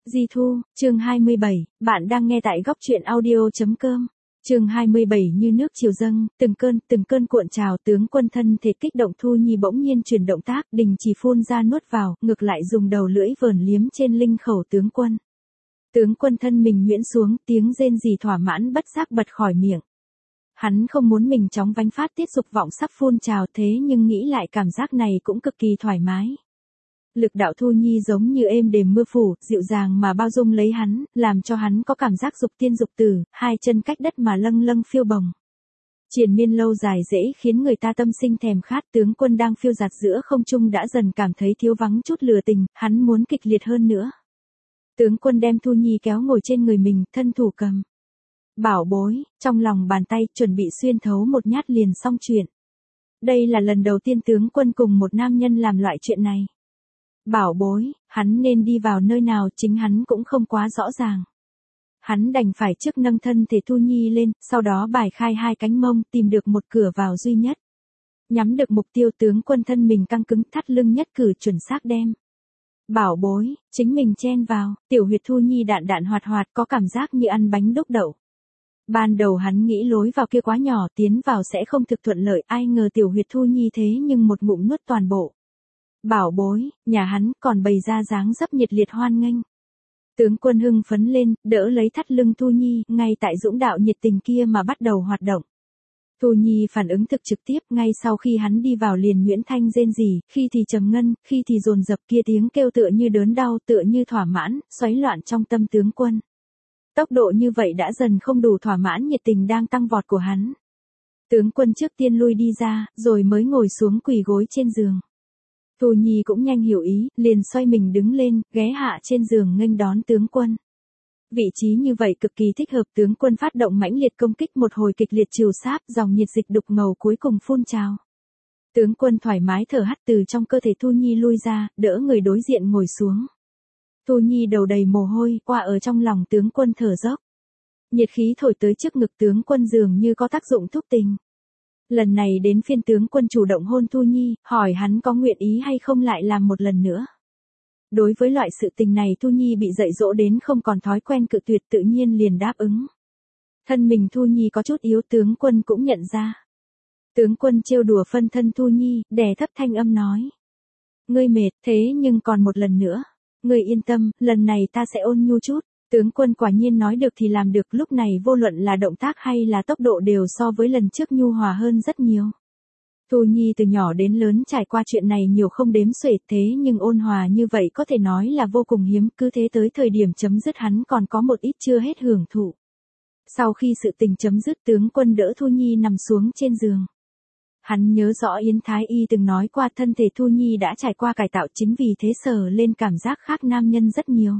Di Thu, chương 27, bạn đang nghe tại góc truyện audio.com. Chương 27 như nước triều dâng, từng cơn cuộn trào, tướng quân thân thể kích động. Thu Nhi bỗng nhiên chuyển động tác, đình chỉ phun ra nuốt vào, ngược lại dùng đầu lưỡi vờn liếm trên linh khẩu tướng quân. Tướng quân thân mình nhuyễn xuống, tiếng rên rỉ thỏa mãn bất giác bật khỏi miệng. Hắn không muốn mình chóng vánh phát tiết dục vọng sắp phun trào, thế nhưng nghĩ lại cảm giác này cũng cực kỳ thoải mái. Lực đạo Thu Nhi giống như êm đềm mưa phủ, dịu dàng mà bao dung lấy hắn, làm cho hắn có cảm giác dục tiên dục tử, hai chân cách đất mà lâng lâng phiêu bồng. Triền miên lâu dài dễ khiến người ta tâm sinh thèm khát. Tướng quân đang phiêu dạt giữa không trung đã dần cảm thấy thiếu vắng chút lừa tình, hắn muốn kịch liệt hơn nữa. Tướng quân đem Thu Nhi kéo ngồi trên người mình, thân thủ cầm. Bảo bối, trong lòng bàn tay, chuẩn bị xuyên thấu một nhát liền xong chuyện. Đây là lần đầu tiên tướng quân cùng một nam nhân làm loại chuyện này. Bảo bối, hắn nên đi vào nơi nào chính hắn cũng không quá rõ ràng. Hắn đành phải trước nâng thân thể Thu Nhi lên, sau đó bài khai hai cánh mông, tìm được một cửa vào duy nhất. Nhắm được mục tiêu, tướng quân thân mình căng cứng, thắt lưng nhất cử chuẩn xác đem. Bảo bối, chính mình chen vào, tiểu huyệt Thu Nhi đạn đạn hoạt hoạt, có cảm giác như ăn bánh đúc đậu. Ban đầu hắn nghĩ lối vào kia quá nhỏ, tiến vào sẽ không thực thuận lợi, ai ngờ tiểu huyệt Thu Nhi thế nhưng một ngụm nuốt toàn bộ. Bảo bối, nhà hắn còn bày ra dáng dấp nhiệt liệt hoan nghênh. Tướng quân hưng phấn lên, đỡ lấy thắt lưng Thu Nhi, ngay tại dũng đạo nhiệt tình kia mà bắt đầu hoạt động. Thu Nhi phản ứng thực trực tiếp, ngay sau khi hắn đi vào liền nhuyễn thanh rên rỉ, khi thì trầm ngân, khi thì dồn dập, kia tiếng kêu tựa như đớn đau, tựa như thỏa mãn, xoáy loạn trong tâm tướng quân. Tốc độ như vậy đã dần không đủ thỏa mãn nhiệt tình đang tăng vọt của hắn. Tướng quân trước tiên lui đi ra, rồi mới ngồi xuống quỳ gối trên giường. Thu Nhi cũng nhanh hiểu ý, liền xoay mình đứng lên, ghé hạ trên giường nghênh đón tướng quân. Vị trí như vậy cực kỳ thích hợp. Tướng quân phát động mãnh liệt công kích, một hồi kịch liệt trìu sáp, dòng nhiệt dịch đục ngầu cuối cùng phun trào. Tướng quân thoải mái thở hắt từ trong cơ thể Thu Nhi lui ra, đỡ người đối diện ngồi xuống. Thu Nhi đầu đầy mồ hôi, qua ở trong lòng tướng quân thở dốc. Nhiệt khí thổi tới trước ngực tướng quân dường như có tác dụng thúc tình. Lần này đến phiên tướng quân chủ động hôn Thu Nhi, hỏi hắn có nguyện ý hay không lại làm một lần nữa. Đối với loại sự tình này Thu Nhi bị dạy dỗ đến không còn thói quen cự tuyệt, tự nhiên liền đáp ứng. Thân mình Thu Nhi có chút yếu, tướng quân cũng nhận ra. Tướng quân trêu đùa phân thân Thu Nhi, đè thấp thanh âm nói. Ngươi mệt, thế nhưng còn một lần nữa. Ngươi yên tâm, lần này ta sẽ ôn nhu chút. Tướng quân quả nhiên nói được thì làm được, lúc này vô luận là động tác hay là tốc độ đều so với lần trước nhu hòa hơn rất nhiều. Thu Nhi từ nhỏ đến lớn trải qua chuyện này nhiều không đếm xuể, thế nhưng ôn hòa như vậy có thể nói là vô cùng hiếm, cứ thế tới thời điểm chấm dứt hắn còn có một ít chưa hết hưởng thụ. Sau khi sự tình chấm dứt, tướng quân đỡ Thu Nhi nằm xuống trên giường. Hắn nhớ rõ Yến Thái Y từng nói qua thân thể Thu Nhi đã trải qua cải tạo, chính vì thế sờ lên cảm giác khác nam nhân rất nhiều.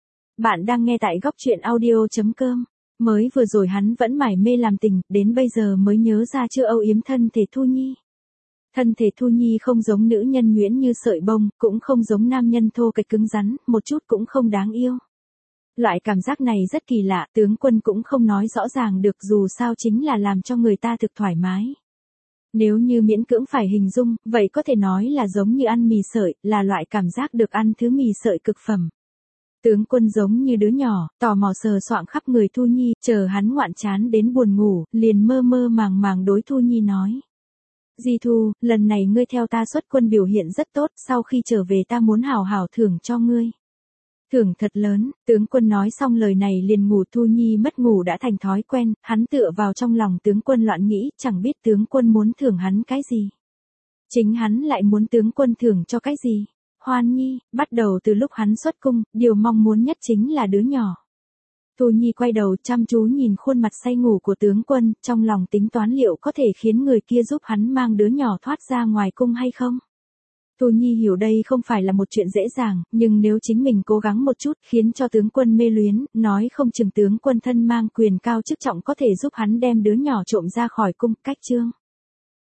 Bạn đang nghe tại góc truyện audio.com. Mới vừa rồi hắn vẫn mải mê làm tình, đến bây giờ mới nhớ ra chưa âu yếm thân thể Thu Nhi. Thân thể Thu Nhi không giống nữ nhân nhuyễn như sợi bông, cũng không giống nam nhân thô kệch cứng rắn, một chút cũng không đáng yêu. Loại cảm giác này rất kỳ lạ, tướng quân cũng không nói rõ ràng được, dù sao chính là làm cho người ta thực thoải mái. Nếu như miễn cưỡng phải hình dung, vậy có thể nói là giống như ăn mì sợi, là loại cảm giác được ăn thứ mì sợi cực phẩm. Tướng quân giống như đứa nhỏ, tò mò sờ soạng khắp người Thu Nhi, chờ hắn ngoạn chán đến buồn ngủ, liền mơ mơ màng màng đối Thu Nhi nói. Di Thu, lần này ngươi theo ta xuất quân biểu hiện rất tốt, sau khi trở về ta muốn hảo hảo thưởng cho ngươi. Thưởng thật lớn. Tướng quân nói xong lời này liền ngủ. Thu Nhi mất ngủ đã thành thói quen, hắn tựa vào trong lòng tướng quân loạn nghĩ, chẳng biết tướng quân muốn thưởng hắn cái gì. Chính hắn lại muốn tướng quân thưởng cho cái gì. Hoan Nhi, bắt đầu từ lúc hắn xuất cung, điều mong muốn nhất chính là đứa nhỏ. Thu Nhi quay đầu chăm chú nhìn khuôn mặt say ngủ của tướng quân, trong lòng tính toán liệu có thể khiến người kia giúp hắn mang đứa nhỏ thoát ra ngoài cung hay không. Thu Nhi hiểu đây không phải là một chuyện dễ dàng, nhưng nếu chính mình cố gắng một chút, khiến cho tướng quân mê luyến, nói không chừng tướng quân thân mang quyền cao chức trọng có thể giúp hắn đem đứa nhỏ trộm ra khỏi cung. Cách chương